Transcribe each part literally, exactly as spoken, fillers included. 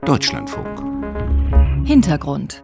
Deutschlandfunk. Hintergrund.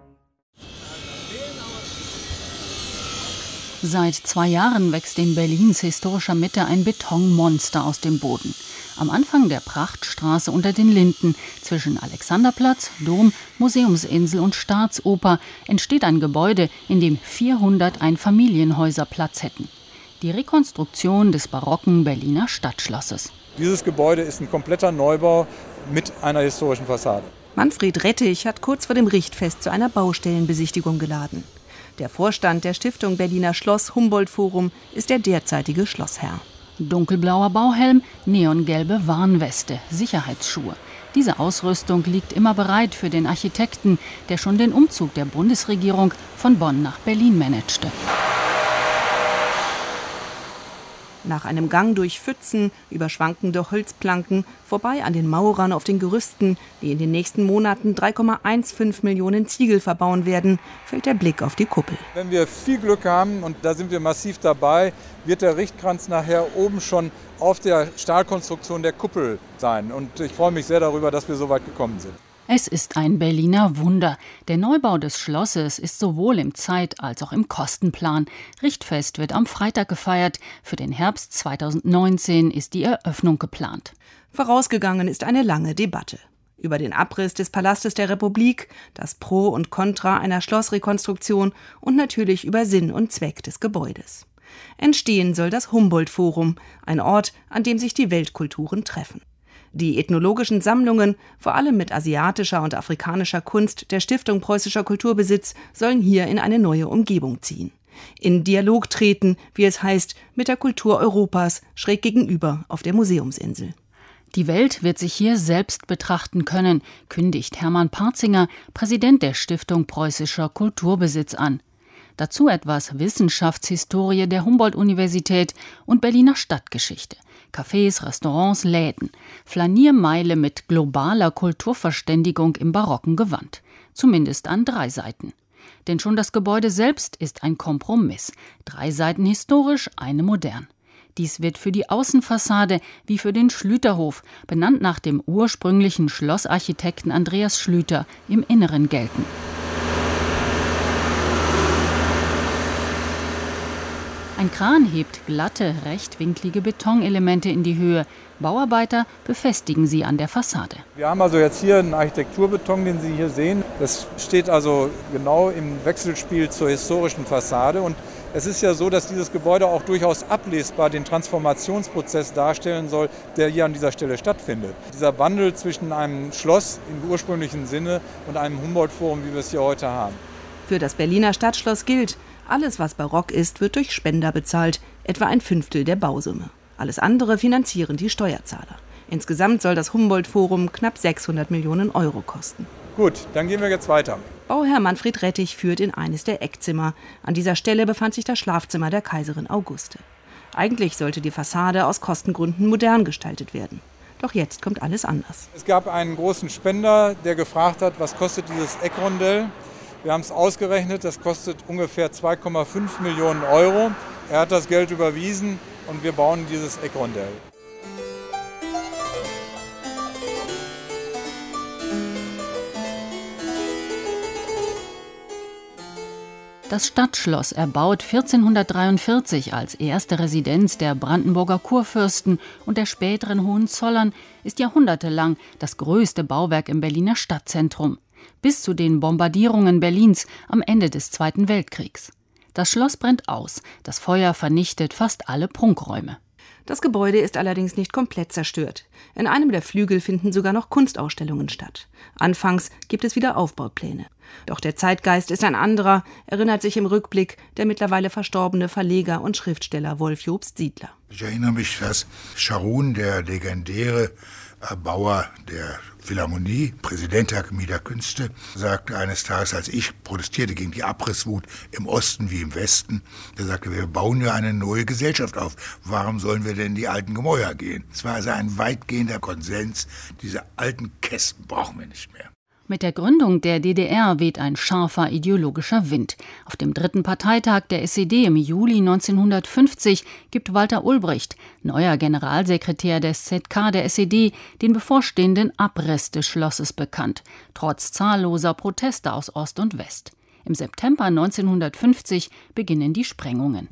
Seit zwei Jahren wächst in Berlins historischer Mitte ein Betonmonster aus dem Boden. Am Anfang der Prachtstraße unter den Linden, zwischen Alexanderplatz, Dom, Museumsinsel und Staatsoper, entsteht ein Gebäude, in dem vierhundert Einfamilienhäuser Platz hätten. Die Rekonstruktion des barocken Berliner Stadtschlosses. Dieses Gebäude ist ein kompletter Neubau mit einer historischen Fassade. Manfred Rettich hat kurz vor dem Richtfest zu einer Baustellenbesichtigung geladen. Der Vorstand der Stiftung Berliner Schloss-Humboldt-Forum ist der derzeitige Schlossherr. Dunkelblauer Bauhelm, neongelbe Warnweste, Sicherheitsschuhe. Diese Ausrüstung liegt immer bereit für den Architekten, der schon den Umzug der Bundesregierung von Bonn nach Berlin managte. Nach einem Gang durch Pfützen, über schwankende Holzplanken, vorbei an den Maurern auf den Gerüsten, die in den nächsten Monaten drei Komma fünfzehn Millionen Ziegel verbauen werden, fällt der Blick auf die Kuppel. Wenn wir viel Glück haben, und da sind wir massiv dabei, wird der Richtkranz nachher oben schon auf der Stahlkonstruktion der Kuppel sein. Und ich freue mich sehr darüber, dass wir so weit gekommen sind. Es ist ein Berliner Wunder. Der Neubau des Schlosses ist sowohl im Zeit- als auch im Kostenplan. Richtfest wird am Freitag gefeiert. Für den Herbst zweitausendneunzehn ist die Eröffnung geplant. Vorausgegangen ist eine lange Debatte über den Abriss des Palastes der Republik, das Pro und Contra einer Schlossrekonstruktion und natürlich über Sinn und Zweck des Gebäudes. Entstehen soll das Humboldt-Forum, ein Ort, an dem sich die Weltkulturen treffen. Die ethnologischen Sammlungen, vor allem mit asiatischer und afrikanischer Kunst der Stiftung Preußischer Kulturbesitz, sollen hier in eine neue Umgebung ziehen. In Dialog treten, wie es heißt, mit der Kultur Europas, schräg gegenüber auf der Museumsinsel. Die Welt wird sich hier selbst betrachten können, kündigt Hermann Parzinger, Präsident der Stiftung Preußischer Kulturbesitz, an. Dazu etwas Wissenschaftshistorie der Humboldt-Universität und Berliner Stadtgeschichte. Cafés, Restaurants, Läden. Flaniermeile mit globaler Kulturverständigung im barocken Gewand. Zumindest an drei Seiten. Denn schon das Gebäude selbst ist ein Kompromiss. Drei Seiten historisch, eine modern. Dies wird für die Außenfassade wie für den Schlüterhof, benannt nach dem ursprünglichen Schlossarchitekten Andreas Schlüter, im Inneren gelten. Ein Kran hebt glatte, rechtwinklige Betonelemente in die Höhe. Bauarbeiter befestigen sie an der Fassade. Wir haben also jetzt hier einen Architekturbeton, den Sie hier sehen. Das steht also genau im Wechselspiel zur historischen Fassade. Und es ist ja so, dass dieses Gebäude auch durchaus ablesbar den Transformationsprozess darstellen soll, der hier an dieser Stelle stattfindet. Dieser Wandel zwischen einem Schloss im ursprünglichen Sinne und einem Humboldt-Forum, wie wir es hier heute haben. Für das Berliner Stadtschloss gilt: Alles, was barock ist, wird durch Spender bezahlt, etwa ein Fünftel der Bausumme. Alles andere finanzieren die Steuerzahler. Insgesamt soll das Humboldt-Forum knapp sechshundert Millionen Euro kosten. Gut, dann gehen wir jetzt weiter. Bauherr Manfred Rettich führt in eines der Eckzimmer. An dieser Stelle befand sich das Schlafzimmer der Kaiserin Auguste. Eigentlich sollte die Fassade aus Kostengründen modern gestaltet werden. Doch jetzt kommt alles anders. Es gab einen großen Spender, der gefragt hat, was kostet dieses Eckrondell? Wir haben es ausgerechnet, das kostet ungefähr zwei Komma fünf Millionen Euro. Er hat das Geld überwiesen und wir bauen dieses Eckrondell. Das Stadtschloss, erbaut vierzehnhundertdreiundvierzig als erste Residenz der Brandenburger Kurfürsten und der späteren Hohenzollern, ist jahrhundertelang das größte Bauwerk im Berliner Stadtzentrum. Bis zu den Bombardierungen Berlins am Ende des Zweiten Weltkriegs. Das Schloss brennt aus, das Feuer vernichtet fast alle Prunkräume. Das Gebäude ist allerdings nicht komplett zerstört. In einem der Flügel finden sogar noch Kunstausstellungen statt. Anfangs gibt es wieder Aufbaupläne. Doch der Zeitgeist ist ein anderer, erinnert sich im Rückblick der mittlerweile verstorbene Verleger und Schriftsteller Wolf Jobst Siedler. Ich erinnere mich, dass Scharun, der legendäre Erbauer der Philharmonie, Präsident der Akademie der Künste, sagte eines Tages, als ich protestierte gegen die Abrisswut im Osten wie im Westen, er sagte, wir bauen ja eine neue Gesellschaft auf. Warum sollen wir denn in die alten Gemäuer gehen? Es war also ein weitgehender Konsens, diese alten Kästen brauchen wir nicht mehr. Mit der Gründung der D D R weht ein scharfer ideologischer Wind. Auf dem dritten Parteitag der S E D im Juli neunzehnhundertfünfzig gibt Walter Ulbricht, neuer Generalsekretär des Z K der S E D, den bevorstehenden Abriss des Schlosses bekannt, trotz zahlloser Proteste aus Ost und West. Im September neunzehnhundertfünfzig beginnen die Sprengungen.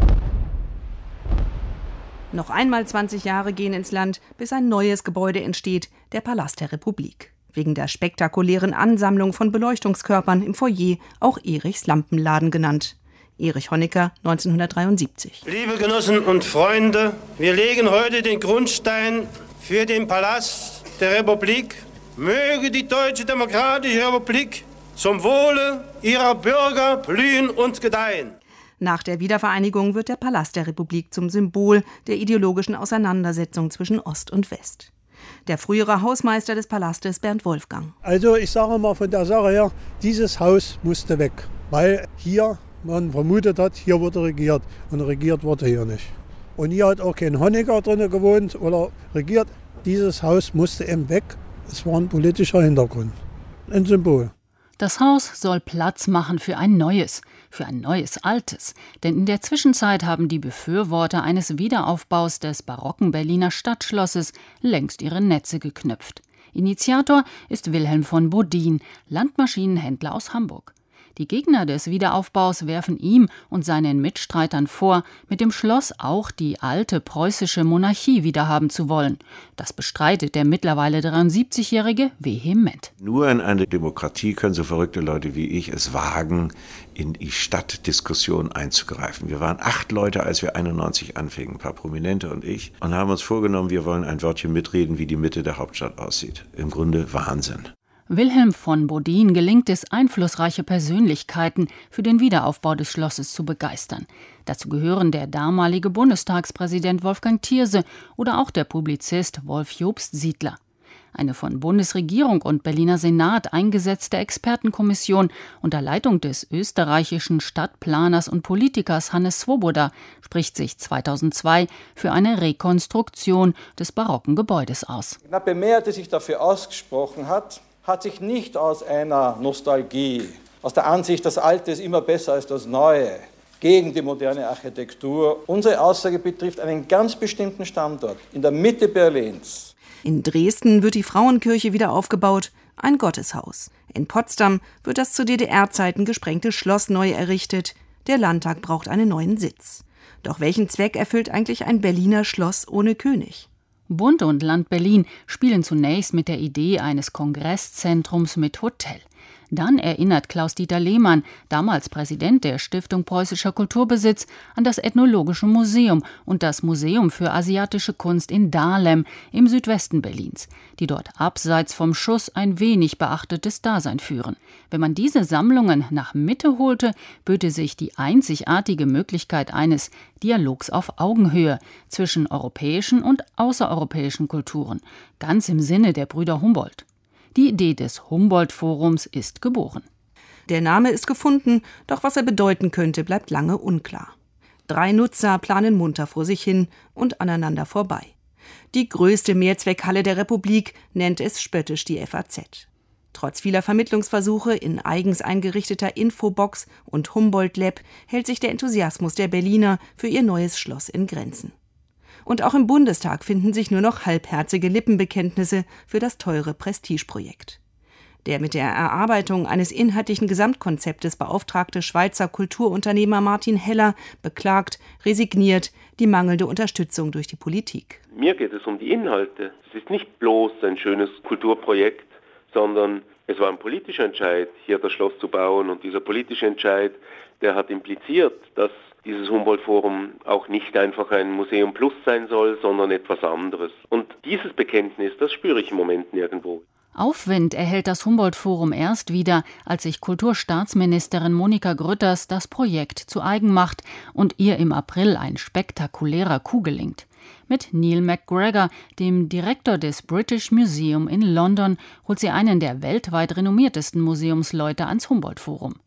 Noch einmal zwanzig Jahre gehen ins Land, bis ein neues Gebäude entsteht, der Palast der Republik. Wegen der spektakulären Ansammlung von Beleuchtungskörpern im Foyer auch Erichs Lampenladen genannt. Erich Honecker, neunzehnhundertdreiundsiebzig. Liebe Genossen und Freunde, wir legen heute den Grundstein für den Palast der Republik. Möge die Deutsche Demokratische Republik zum Wohle ihrer Bürger blühen und gedeihen. Nach der Wiedervereinigung wird der Palast der Republik zum Symbol der ideologischen Auseinandersetzung zwischen Ost und West. Der frühere Hausmeister des Palastes, Bernd Wolfgang. Also ich sage mal von der Sache her, dieses Haus musste weg, weil hier man vermutet hat, hier wurde regiert und regiert wurde hier nicht. Und hier hat auch kein Honecker drin gewohnt oder regiert. Dieses Haus musste eben weg. Es war ein politischer Hintergrund, ein Symbol. Das Haus soll Platz machen für ein neues, für ein neues Altes. Denn in der Zwischenzeit haben die Befürworter eines Wiederaufbaus des barocken Berliner Stadtschlosses längst ihre Netze geknüpft. Initiator ist Wilhelm von Bodin, Landmaschinenhändler aus Hamburg. Die Gegner des Wiederaufbaus werfen ihm und seinen Mitstreitern vor, mit dem Schloss auch die alte preußische Monarchie wiederhaben zu wollen. Das bestreitet der mittlerweile dreiundsiebzigjährige vehement. Nur in einer Demokratie können so verrückte Leute wie ich es wagen, in die Stadtdiskussion einzugreifen. Wir waren acht Leute, als wir einundneunzig anfingen, ein paar Prominente und ich, und haben uns vorgenommen, wir wollen ein Wörtchen mitreden, wie die Mitte der Hauptstadt aussieht. Im Grunde Wahnsinn. Wilhelm von Bodin gelingt es, einflussreiche Persönlichkeiten für den Wiederaufbau des Schlosses zu begeistern. Dazu gehören der damalige Bundestagspräsident Wolfgang Thierse oder auch der Publizist Wolf Jobst Siedler. Eine von Bundesregierung und Berliner Senat eingesetzte Expertenkommission unter Leitung des österreichischen Stadtplaners und Politikers Hannes Swoboda spricht sich zweitausendzwei für eine Rekonstruktion des barocken Gebäudes aus. Die knappe Mehrheit, die sich dafür ausgesprochen hat, hat sich nicht aus einer Nostalgie, aus der Ansicht, das Alte ist immer besser als das Neue, gegen die moderne Architektur. Unsere Aussage betrifft einen ganz bestimmten Standort in der Mitte Berlins. In Dresden wird die Frauenkirche wieder aufgebaut, ein Gotteshaus. In Potsdam wird das zu D D R-Zeiten gesprengte Schloss neu errichtet. Der Landtag braucht einen neuen Sitz. Doch welchen Zweck erfüllt eigentlich ein Berliner Schloss ohne König? Bund und Land Berlin spielen zunächst mit der Idee eines Kongresszentrums mit Hotel. Dann erinnert Klaus-Dieter Lehmann, damals Präsident der Stiftung Preußischer Kulturbesitz, an das Ethnologische Museum und das Museum für asiatische Kunst in Dahlem im Südwesten Berlins, die dort abseits vom Schuss ein wenig beachtetes Dasein führen. Wenn man diese Sammlungen nach Mitte holte, böte sich die einzigartige Möglichkeit eines Dialogs auf Augenhöhe zwischen europäischen und außereuropäischen Kulturen, ganz im Sinne der Brüder Humboldt. Die Idee des Humboldt-Forums ist geboren. Der Name ist gefunden, doch was er bedeuten könnte, bleibt lange unklar. Drei Nutzer planen munter vor sich hin und aneinander vorbei. Die größte Mehrzweckhalle der Republik nennt es spöttisch die F A Z. Trotz vieler Vermittlungsversuche in eigens eingerichteter Infobox und Humboldt-Lab hält sich der Enthusiasmus der Berliner für ihr neues Schloss in Grenzen. Und auch im Bundestag finden sich nur noch halbherzige Lippenbekenntnisse für das teure Prestigeprojekt. Der mit der Erarbeitung eines inhaltlichen Gesamtkonzeptes beauftragte Schweizer Kulturunternehmer Martin Heller beklagt, resigniert, die mangelnde Unterstützung durch die Politik. Mir geht es um die Inhalte. Es ist nicht bloß ein schönes Kulturprojekt, sondern es war ein politischer Entscheid, hier das Schloss zu bauen. Und dieser politische Entscheid, der hat impliziert, dass dieses Humboldt-Forum auch nicht einfach ein Museum Plus sein soll, sondern etwas anderes. Und dieses Bekenntnis, das spüre ich im Moment nirgendwo. Aufwind erhält das Humboldt-Forum erst wieder, als sich Kulturstaatsministerin Monika Grütters das Projekt zu eigen macht und ihr im April ein spektakulärer Coup gelingt. Mit Neil MacGregor, dem Direktor des British Museum in London, holt sie einen der weltweit renommiertesten Museumsleute ans Humboldt-Forum.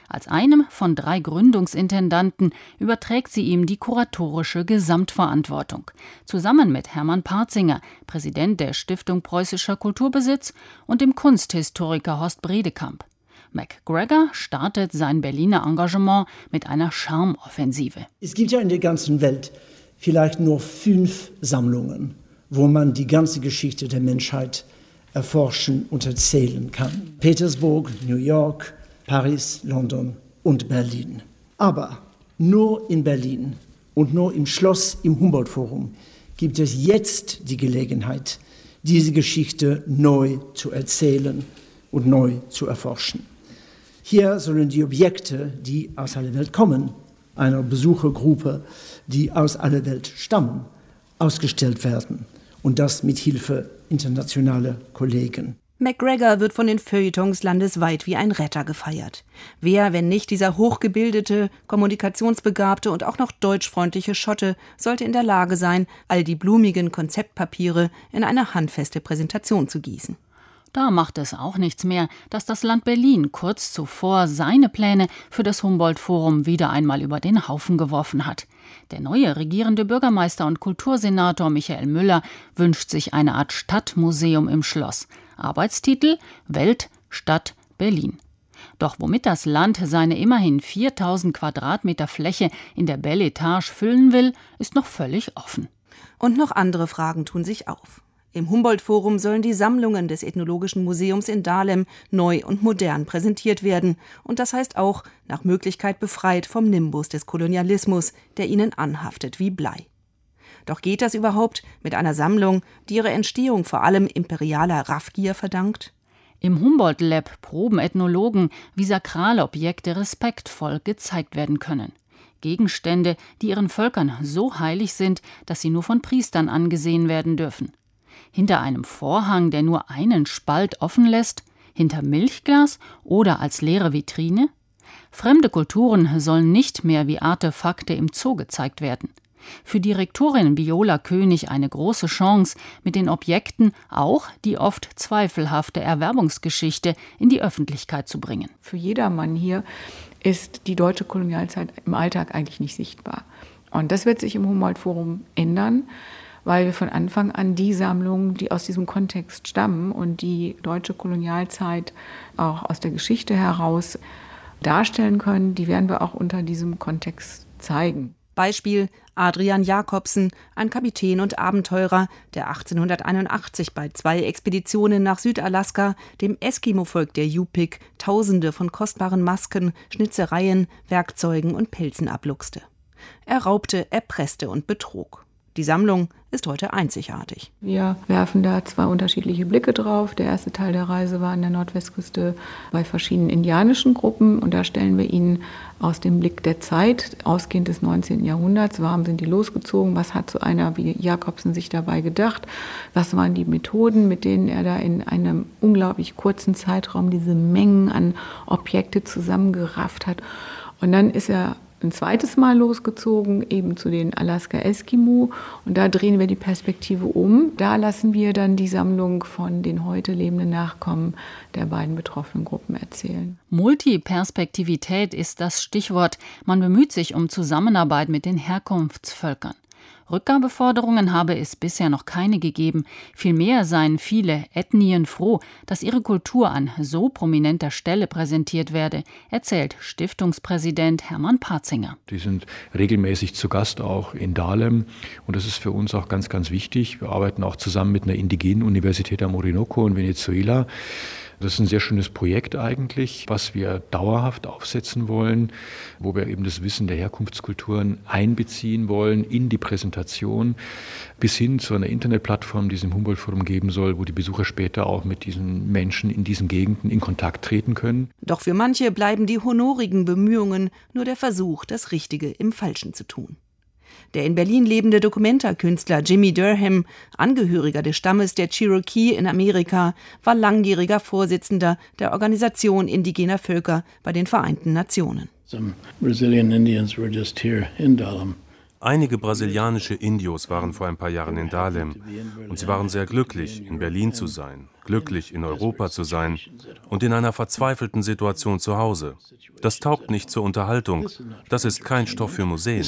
Als einem von drei Gründungsintendanten überträgt sie ihm die kuratorische Gesamtverantwortung. Zusammen mit Hermann Partzinger, Präsident der Stiftung Preußischer Kulturbesitz, und dem Kunsthistoriker Horst Bredekamp. MacGregor startet sein Berliner Engagement mit einer Charmoffensive. Es gibt ja in der ganzen Welt vielleicht nur fünf Sammlungen, wo man die ganze Geschichte der Menschheit erforschen und erzählen kann. Petersburg, New York, Paris, London und Berlin. Aber nur in Berlin und nur im Schloss im Humboldt-Forum gibt es jetzt die Gelegenheit, diese Geschichte neu zu erzählen und neu zu erforschen. Hier sollen die Objekte, die aus aller Welt kommen, einer Besuchergruppe, die aus aller Welt stammen, ausgestellt werden. Und das mit Hilfe internationaler Kollegen. MacGregor wird von den Feuilletons landesweit wie ein Retter gefeiert. Wer, wenn nicht dieser hochgebildete, kommunikationsbegabte und auch noch deutschfreundliche Schotte, sollte in der Lage sein, all die blumigen Konzeptpapiere in eine handfeste Präsentation zu gießen? Da macht es auch nichts mehr, dass das Land Berlin kurz zuvor seine Pläne für das Humboldt-Forum wieder einmal über den Haufen geworfen hat. Der neue regierende Bürgermeister und Kultursenator Michael Müller wünscht sich eine Art Stadtmuseum im Schloss. Arbeitstitel: Welt, Stadt, Berlin. Doch womit das Land seine immerhin viertausend Quadratmeter Fläche in der Belle Etage füllen will, ist noch völlig offen. Und noch andere Fragen tun sich auf. Im Humboldt-Forum sollen die Sammlungen des Ethnologischen Museums in Dahlem neu und modern präsentiert werden. Und das heißt auch, nach Möglichkeit befreit vom Nimbus des Kolonialismus, der ihnen anhaftet wie Blei. Doch geht das überhaupt mit einer Sammlung, die ihre Entstehung vor allem imperialer Raffgier verdankt? Im Humboldt-Lab proben Ethnologen, wie sakrale Objekte respektvoll gezeigt werden können. Gegenstände, die ihren Völkern so heilig sind, dass sie nur von Priestern angesehen werden dürfen. Hinter einem Vorhang, der nur einen Spalt offen lässt, hinter Milchglas oder als leere Vitrine? Fremde Kulturen sollen nicht mehr wie Artefakte im Zoo gezeigt werden. Für Direktorin Viola König eine große Chance, mit den Objekten auch die oft zweifelhafte Erwerbungsgeschichte in die Öffentlichkeit zu bringen. Für jedermann hier ist die deutsche Kolonialzeit im Alltag eigentlich nicht sichtbar. Und das wird sich im Humboldt-Forum ändern, weil wir von Anfang an die Sammlungen, die aus diesem Kontext stammen und die deutsche Kolonialzeit auch aus der Geschichte heraus darstellen können, die werden wir auch unter diesem Kontext zeigen. Beispiel Adrian Jacobsen, ein Kapitän und Abenteurer, der achtzehnhunderteinundachtzig bei zwei Expeditionen nach Südalaska dem Eskimo-Volk der Yupik Tausende von kostbaren Masken, Schnitzereien, Werkzeugen und Pelzen abluchste. Er raubte, erpresste und betrog. Die Sammlung ist heute einzigartig. Wir werfen da zwei unterschiedliche Blicke drauf. Der erste Teil der Reise war an der Nordwestküste bei verschiedenen indianischen Gruppen. Und da stellen wir ihnen aus dem Blick der Zeit, ausgehend des neunzehnten Jahrhunderts, warum sind die losgezogen, was hat so einer wie Jacobsen sich dabei gedacht, was waren die Methoden, mit denen er da in einem unglaublich kurzen Zeitraum diese Mengen an Objekte zusammengerafft hat. Und dann ist er ein zweites Mal losgezogen, eben zu den Alaska-Eskimo. Und da drehen wir die Perspektive um. Da lassen wir dann die Sammlung von den heute lebenden Nachkommen der beiden betroffenen Gruppen erzählen. Multiperspektivität ist das Stichwort. Man bemüht sich um Zusammenarbeit mit den Herkunftsvölkern. Rückgabeforderungen habe es bisher noch keine gegeben. Vielmehr seien viele Ethnien froh, dass ihre Kultur an so prominenter Stelle präsentiert werde, erzählt Stiftungspräsident Hermann Partzinger. Die sind regelmäßig zu Gast auch in Dahlem und das ist für uns auch ganz, ganz wichtig. Wir arbeiten auch zusammen mit einer indigenen Universität am Orinoco in Venezuela. Das ist ein sehr schönes Projekt eigentlich, was wir dauerhaft aufsetzen wollen, wo wir eben das Wissen der Herkunftskulturen einbeziehen wollen in die Präsentation, bis hin zu einer Internetplattform, die es im Humboldt-Forum geben soll, wo die Besucher später auch mit diesen Menschen in diesen Gegenden in Kontakt treten können. Doch für manche bleiben die honorigen Bemühungen nur der Versuch, das Richtige im Falschen zu tun. Der in Berlin lebende Dokumentarkünstler Jimmy Durham, Angehöriger des Stammes der Cherokee in Amerika, war langjähriger Vorsitzender der Organisation indigener Völker bei den Vereinten Nationen. Some Brazilian Indians were just here in Dahlem Einige brasilianische Indios waren vor ein paar Jahren in Dahlem und sie waren sehr glücklich, in Berlin zu sein, glücklich, in Europa zu sein und in einer verzweifelten Situation zu Hause. Das taugt nicht zur Unterhaltung. Das ist kein Stoff für Museen.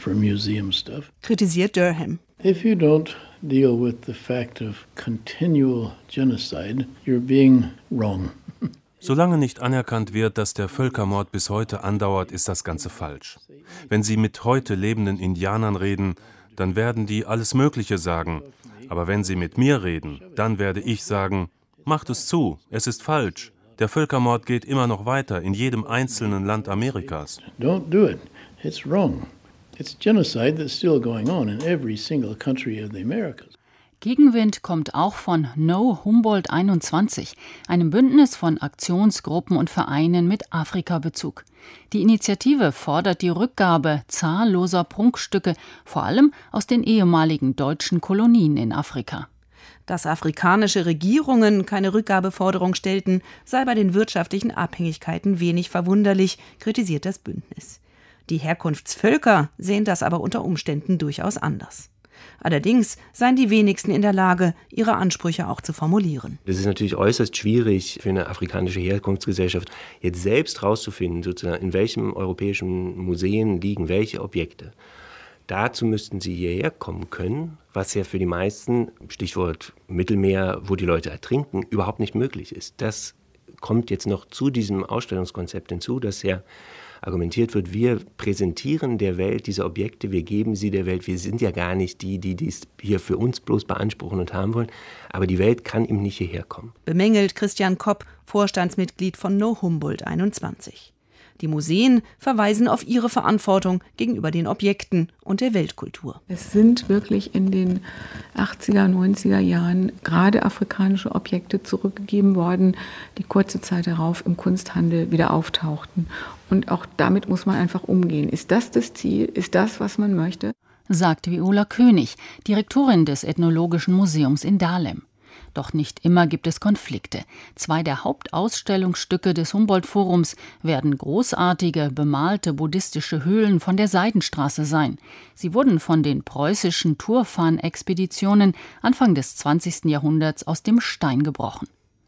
Kritisiert Durham. If you don't deal with the fact of continual genocide, you're being wrong. Solange nicht anerkannt wird, dass der Völkermord bis heute andauert, ist das Ganze falsch. Wenn Sie mit heute lebenden Indianern reden, dann werden die alles Mögliche sagen. Aber wenn Sie mit mir reden, dann werde ich sagen, macht es zu, es ist falsch. Der Völkermord geht immer noch weiter in jedem einzelnen Land Amerikas. Don't do it. It's wrong. It's genocide that's still going on in every single country of the Americas. Gegenwind kommt auch von No Humboldt einundzwanzig, einem Bündnis von Aktionsgruppen und Vereinen mit Afrika-Bezug. Die Initiative fordert die Rückgabe zahlloser Prunkstücke, vor allem aus den ehemaligen deutschen Kolonien in Afrika. Dass afrikanische Regierungen keine Rückgabeforderung stellten, sei bei den wirtschaftlichen Abhängigkeiten wenig verwunderlich, kritisiert das Bündnis. Die Herkunftsvölker sehen das aber unter Umständen durchaus anders. Allerdings seien die wenigsten in der Lage, ihre Ansprüche auch zu formulieren. Das ist natürlich äußerst schwierig für eine afrikanische Herkunftsgesellschaft, jetzt selbst herauszufinden, sozusagen, in welchem europäischen Museen liegen welche Objekte. Dazu müssten sie hierher kommen können, was ja für die meisten, Stichwort Mittelmeer, wo die Leute ertrinken, überhaupt nicht möglich ist. Das kommt jetzt noch zu diesem Ausstellungskonzept hinzu, dass ja argumentiert wird, wir präsentieren der Welt diese Objekte, wir geben sie der Welt. Wir sind ja gar nicht die, die dies hier für uns bloß beanspruchen und haben wollen. Aber die Welt kann eben nicht hierher kommen. Bemängelt Christian Kopp, Vorstandsmitglied von No Humboldt einundzwanzig. Die Museen verweisen auf ihre Verantwortung gegenüber den Objekten und der Weltkultur. Es sind wirklich in den achtziger, neunziger Jahren gerade afrikanische Objekte zurückgegeben worden, die kurze Zeit darauf im Kunsthandel wieder auftauchten. Und auch damit muss man einfach umgehen. Ist das das Ziel? Ist das, was man möchte? Sagt Viola König, Direktorin des Ethnologischen Museums in Dahlem. Doch nicht immer gibt es Konflikte. Zwei der Hauptausstellungsstücke des Humboldt-Forums werden großartige, bemalte buddhistische Höhlen von der Seidenstraße sein. Sie wurden von den preußischen Turfan-Expeditionen Anfang des zwanzigsten Jahrhunderts aus dem Stein gebrochen.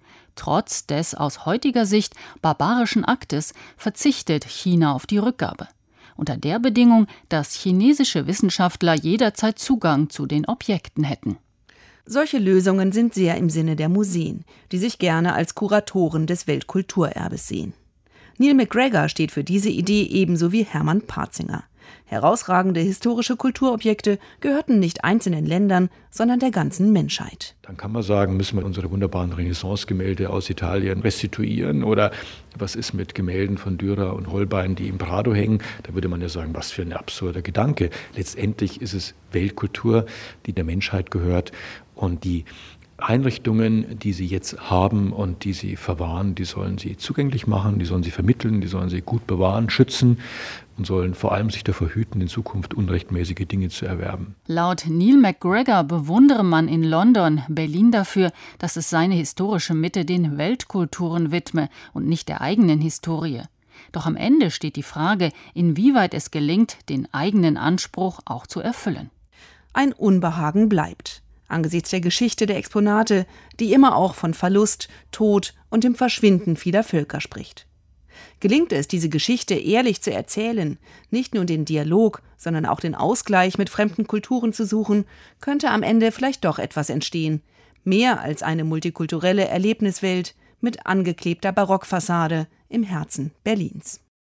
Trotz des aus heutiger Sicht barbarischen Aktes verzichtet China auf die Rückgabe. Unter der Bedingung, dass chinesische Wissenschaftler jederzeit Zugang zu den Objekten hätten. Solche Lösungen sind sehr im Sinne der Museen, die sich gerne als Kuratoren des Weltkulturerbes sehen. Neil MacGregor steht für diese Idee ebenso wie Hermann Parzinger. Herausragende historische Kulturobjekte gehörten nicht einzelnen Ländern, sondern der ganzen Menschheit. Dann kann man sagen, müssen wir unsere wunderbaren Renaissance-Gemälde aus Italien restituieren oder was ist mit Gemälden von Dürer und Holbein, die im Prado hängen? Da würde man ja sagen, was für ein absurder Gedanke. Letztendlich ist es Weltkultur, die der Menschheit gehört und die Einrichtungen, die sie jetzt haben und die sie verwahren, die sollen sie zugänglich machen, die sollen sie vermitteln, die sollen sie gut bewahren, schützen und sollen vor allem sich davor hüten, in Zukunft unrechtmäßige Dinge zu erwerben. Laut Neil MacGregor bewundere man in London Berlin dafür, dass es seine historische Mitte den Weltkulturen widme und nicht der eigenen Historie. Doch am Ende steht die Frage, inwieweit es gelingt, den eigenen Anspruch auch zu erfüllen. Ein Unbehagen bleibt. Angesichts der Geschichte der Exponate, die immer auch von Verlust, Tod und dem Verschwinden vieler Völker spricht. Gelingt es, diese Geschichte ehrlich zu erzählen, nicht nur den Dialog, sondern auch den Ausgleich mit fremden Kulturen zu suchen, könnte am Ende vielleicht doch etwas entstehen. Mehr als eine multikulturelle Erlebniswelt mit angeklebter Barockfassade im Herzen Berlins.